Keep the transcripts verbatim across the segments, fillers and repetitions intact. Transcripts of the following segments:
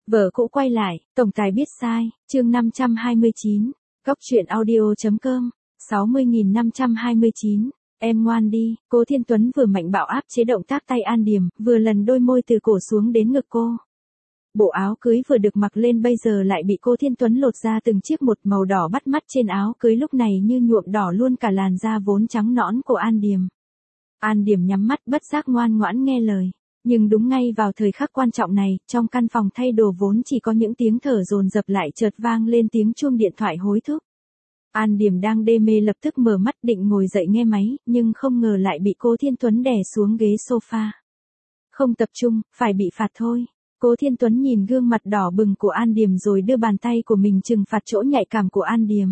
Vợ cũ quay lại, tổng tài biết sai, chương năm trăm hai mươi chín, Góc truyện audio.com, sáu mươi nghìn năm trăm hai mươi chín, em ngoan đi, Cố Thiên Tuấn vừa mạnh bạo áp chế động tác tay An Điềm, vừa lần đôi môi từ cổ xuống đến ngực cô. Bộ áo cưới vừa được mặc lên bây giờ lại bị Cố Thiên Tuấn lột ra từng chiếc một màu đỏ bắt mắt trên áo cưới lúc này như nhuộm đỏ luôn cả làn da vốn trắng nõn của An Điềm. An Điềm nhắm mắt bất giác ngoan ngoãn nghe lời. Nhưng đúng ngay vào thời khắc quan trọng này, trong căn phòng thay đồ vốn chỉ có những tiếng thở dồn dập lại chợt vang lên tiếng chuông điện thoại hối thúc. An Điềm đang đê mê lập tức mở mắt định ngồi dậy nghe máy, nhưng không ngờ lại bị Cố Thiên Tuấn đè xuống ghế sofa. Không tập trung, phải bị phạt thôi. Cố Thiên Tuấn nhìn gương mặt đỏ bừng của An Điềm rồi đưa bàn tay của mình trừng phạt chỗ nhạy cảm của An Điềm.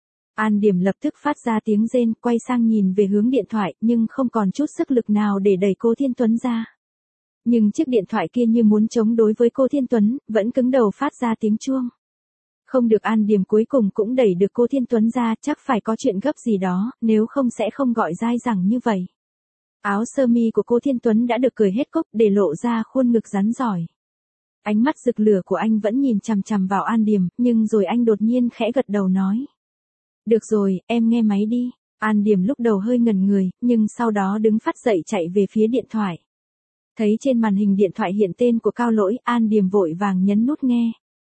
An Điềm lập tức phát ra tiếng rên, quay sang nhìn về hướng điện thoại, nhưng không còn chút sức lực nào để đẩy Cố Thiên Tuấn ra. Nhưng chiếc điện thoại kia như muốn chống đối với Cố Thiên Tuấn, vẫn cứng đầu phát ra tiếng chuông. Không được, An Điềm cuối cùng cũng đẩy được Cố Thiên Tuấn ra, chắc phải có chuyện gấp gì đó, nếu không sẽ không gọi dai dẳng như vậy. Áo sơ mi của Cố Thiên Tuấn đã được cởi hết cúc để lộ ra khuôn ngực rắn giỏi. Ánh mắt rực lửa của anh vẫn nhìn chằm chằm vào An Điềm, nhưng rồi anh đột nhiên khẽ gật đầu nói. Được rồi, em nghe máy đi. An Điềm lúc đầu hơi ngần người, nhưng sau đó đứng phắt dậy chạy về phía điện thoại. Thấy trên màn hình điện thoại hiện tên của Cao Lỗi, An Điềm vội vàng nhấn nút nghe.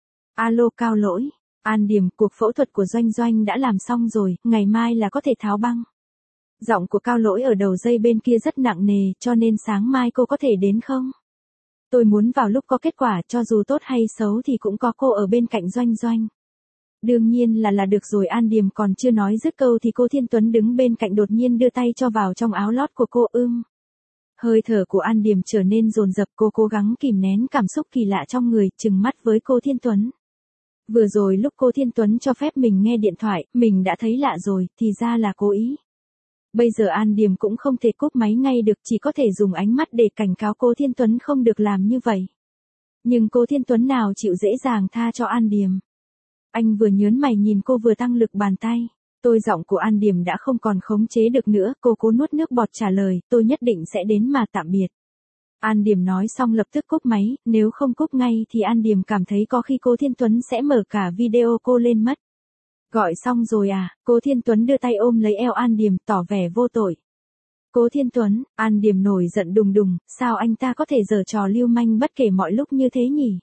Alo Cao Lỗi, An Điềm, cuộc phẫu thuật của Doanh Doanh đã làm xong rồi, ngày mai là có thể tháo băng. Giọng của Cao Lỗi ở đầu dây bên kia rất nặng nề, cho nên sáng mai cô có thể đến không? Tôi muốn vào lúc có kết quả, cho dù tốt hay xấu thì cũng có cô ở bên cạnh Doanh Doanh. Đương nhiên là là được rồi. An Điềm còn chưa nói dứt câu thì Cố Thiên Tuấn đứng bên cạnh đột nhiên đưa tay cho vào trong áo lót của cô. Ưm. Hơi thở của An Điềm trở nên dồn dập, cô cố gắng kìm nén cảm xúc kỳ lạ trong người, trừng mắt với Cố Thiên Tuấn. Vừa rồi lúc Cố Thiên Tuấn cho phép mình nghe điện thoại, mình đã thấy lạ rồi, thì ra là cố ý. Bây giờ An Điềm cũng không thể cúp máy ngay được, chỉ có thể dùng ánh mắt để cảnh cáo Cố Thiên Tuấn không được làm như vậy. Nhưng Cố Thiên Tuấn nào chịu dễ dàng tha cho An Điềm. Anh vừa nhớn mày nhìn cô vừa tăng lực bàn tay. Tôi giọng của An Điềm đã không còn khống chế được nữa, cô cố nuốt nước bọt trả lời, tôi nhất định sẽ đến mà tạm biệt. An Điềm nói xong lập tức cúp máy, nếu không cúp ngay thì An Điềm cảm thấy có khi Cố Thiên Tuấn sẽ mở cả video cô lên mất. Gọi xong rồi à? Cố Thiên Tuấn đưa tay ôm lấy eo An Điềm, tỏ vẻ vô tội. Cố Thiên Tuấn, An Điềm nổi giận đùng đùng, sao anh ta có thể giở trò lưu manh bất kể mọi lúc như thế nhỉ?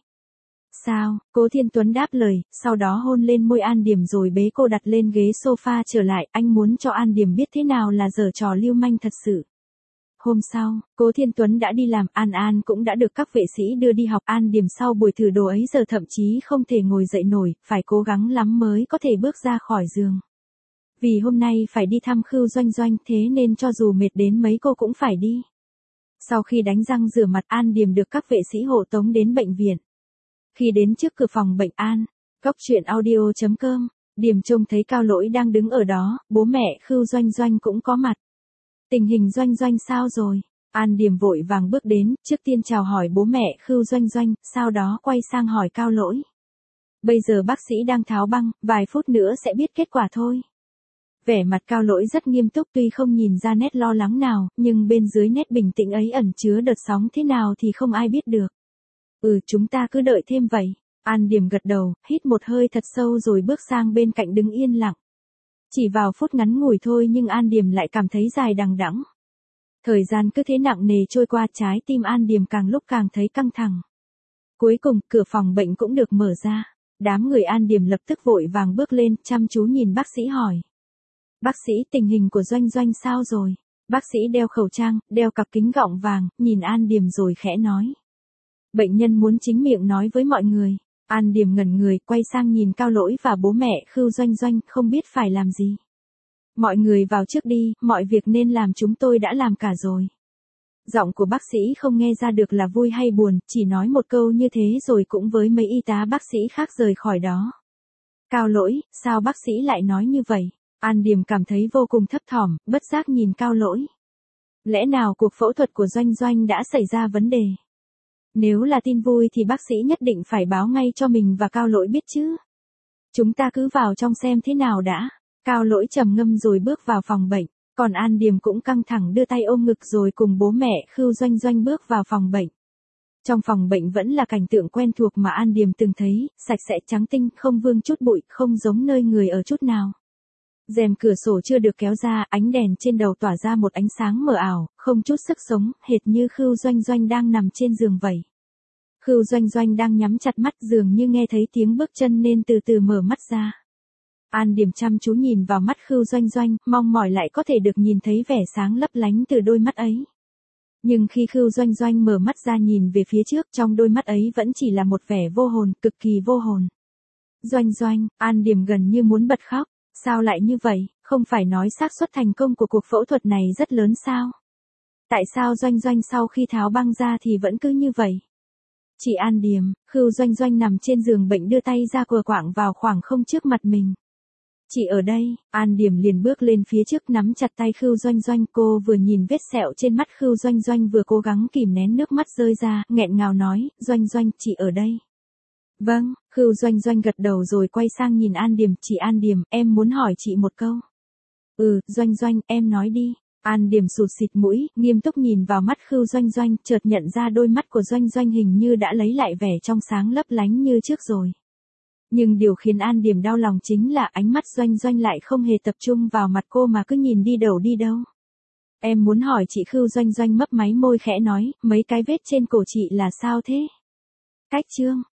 Sao? Cố Thiên Tuấn đáp lời, sau đó hôn lên môi An Điềm rồi bế cô đặt lên ghế sofa trở lại, anh muốn cho An Điềm biết thế nào là giở trò lưu manh thật sự. Hôm sau, Cố Thiên Tuấn đã đi làm, An An cũng đã được các vệ sĩ đưa đi học. An Điềm sau buổi thử đồ ấy giờ thậm chí không thể ngồi dậy nổi, phải cố gắng lắm mới có thể bước ra khỏi giường. Vì hôm nay phải đi thăm Khưu Doanh Doanh, thế nên cho dù mệt đến mấy cô cũng phải đi. Sau khi đánh răng rửa mặt, An Điềm được các vệ sĩ hộ tống đến bệnh viện. Khi đến trước cửa phòng bệnh An, Góc truyện audio.com, Điềm trông thấy Cao Lỗi đang đứng ở đó, bố mẹ Khưu Doanh Doanh cũng có mặt. Tình hình Doanh Doanh sao rồi? An Điềm vội vàng bước đến, trước tiên chào hỏi bố mẹ Khưu Doanh Doanh, sau đó quay sang hỏi Cao Lỗi. Bây giờ bác sĩ đang tháo băng, vài phút nữa sẽ biết kết quả thôi. Vẻ mặt Cao Lỗi rất nghiêm túc, tuy không nhìn ra nét lo lắng nào, nhưng bên dưới nét bình tĩnh ấy ẩn chứa đợt sóng thế nào thì không ai biết được. Ừ, chúng ta cứ đợi thêm vậy. An Điềm gật đầu, hít một hơi thật sâu rồi bước sang bên cạnh đứng yên lặng. Chỉ vào phút ngắn ngủi thôi nhưng An Điềm lại cảm thấy dài đằng đẵng. Thời gian cứ thế nặng nề trôi qua, trái tim An Điềm càng lúc càng thấy căng thẳng. Cuối cùng, cửa phòng bệnh cũng được mở ra. Đám người An Điềm lập tức vội vàng bước lên, chăm chú nhìn bác sĩ hỏi. Bác sĩ, tình hình của Doanh Doanh sao rồi? Bác sĩ đeo khẩu trang, đeo cặp kính gọng vàng, nhìn An Điềm rồi khẽ nói. Bệnh nhân muốn chính miệng nói với mọi người. An Điềm ngẩn người, quay sang nhìn Cao Lỗi và bố mẹ Khưu Doanh Doanh, không biết phải làm gì. Mọi người vào trước đi, mọi việc nên làm chúng tôi đã làm cả rồi. Giọng của bác sĩ không nghe ra được là vui hay buồn, chỉ nói một câu như thế rồi cũng với mấy y tá bác sĩ khác rời khỏi đó. Cao Lỗi, sao bác sĩ lại nói như vậy? An Điềm cảm thấy vô cùng thấp thỏm, bất giác nhìn Cao Lỗi. Lẽ nào cuộc phẫu thuật của Doanh Doanh đã xảy ra vấn đề? Nếu là tin vui thì bác sĩ nhất định phải báo ngay cho mình và Cao Lỗi biết chứ. Chúng ta cứ vào trong xem thế nào đã. Cao Lỗi trầm ngâm rồi bước vào phòng bệnh. Còn An Điềm cũng căng thẳng đưa tay ôm ngực rồi cùng bố mẹ Khưu Doanh Doanh bước vào phòng bệnh. Trong phòng bệnh vẫn là cảnh tượng quen thuộc mà An Điềm từng thấy, sạch sẽ trắng tinh, không vương chút bụi, không giống nơi người ở chút nào. Rèm cửa sổ chưa được kéo ra, ánh đèn trên đầu tỏa ra một ánh sáng mờ ảo, không chút sức sống, hệt như Khưu Doanh Doanh đang nằm trên giường vậy. Khưu Doanh Doanh đang nhắm chặt mắt, dường như nghe thấy tiếng bước chân nên từ từ mở mắt ra. An Điềm chăm chú nhìn vào mắt Khưu Doanh Doanh, mong mỏi lại có thể được nhìn thấy vẻ sáng lấp lánh từ đôi mắt ấy. Nhưng khi Khưu Doanh Doanh mở mắt ra nhìn về phía trước, trong đôi mắt ấy vẫn chỉ là một vẻ vô hồn, cực kỳ vô hồn. Doanh Doanh, An Điềm gần như muốn bật khóc. Sao lại như vậy, không phải nói xác suất thành công của cuộc phẫu thuật này rất lớn sao? Tại sao Doanh Doanh sau khi tháo băng ra thì vẫn cứ như vậy? Chị An Điềm, Khưu Doanh Doanh nằm trên giường bệnh đưa tay ra cùa quạng vào khoảng không trước mặt mình. Chị ở đây, An Điềm liền bước lên phía trước nắm chặt tay Khưu Doanh Doanh, cô vừa nhìn vết sẹo trên mắt Khưu Doanh Doanh vừa cố gắng kìm nén nước mắt rơi ra, nghẹn ngào nói, Doanh Doanh, chị ở đây. Vâng, Khưu Doanh Doanh gật đầu rồi quay sang nhìn An Điềm, chị An Điềm, em muốn hỏi chị một câu. Ừ, Doanh Doanh, em nói đi. An Điềm sụt xịt mũi, nghiêm túc nhìn vào mắt Khưu Doanh Doanh, chợt nhận ra đôi mắt của Doanh Doanh hình như đã lấy lại vẻ trong sáng lấp lánh như trước rồi. Nhưng điều khiến An Điềm đau lòng chính là ánh mắt Doanh Doanh lại không hề tập trung vào mặt cô mà cứ nhìn đi đâu đi đâu. Em muốn hỏi chị. Khưu Doanh Doanh mấp máy môi khẽ nói, mấy cái vết trên cổ chị là sao thế? Cách trương,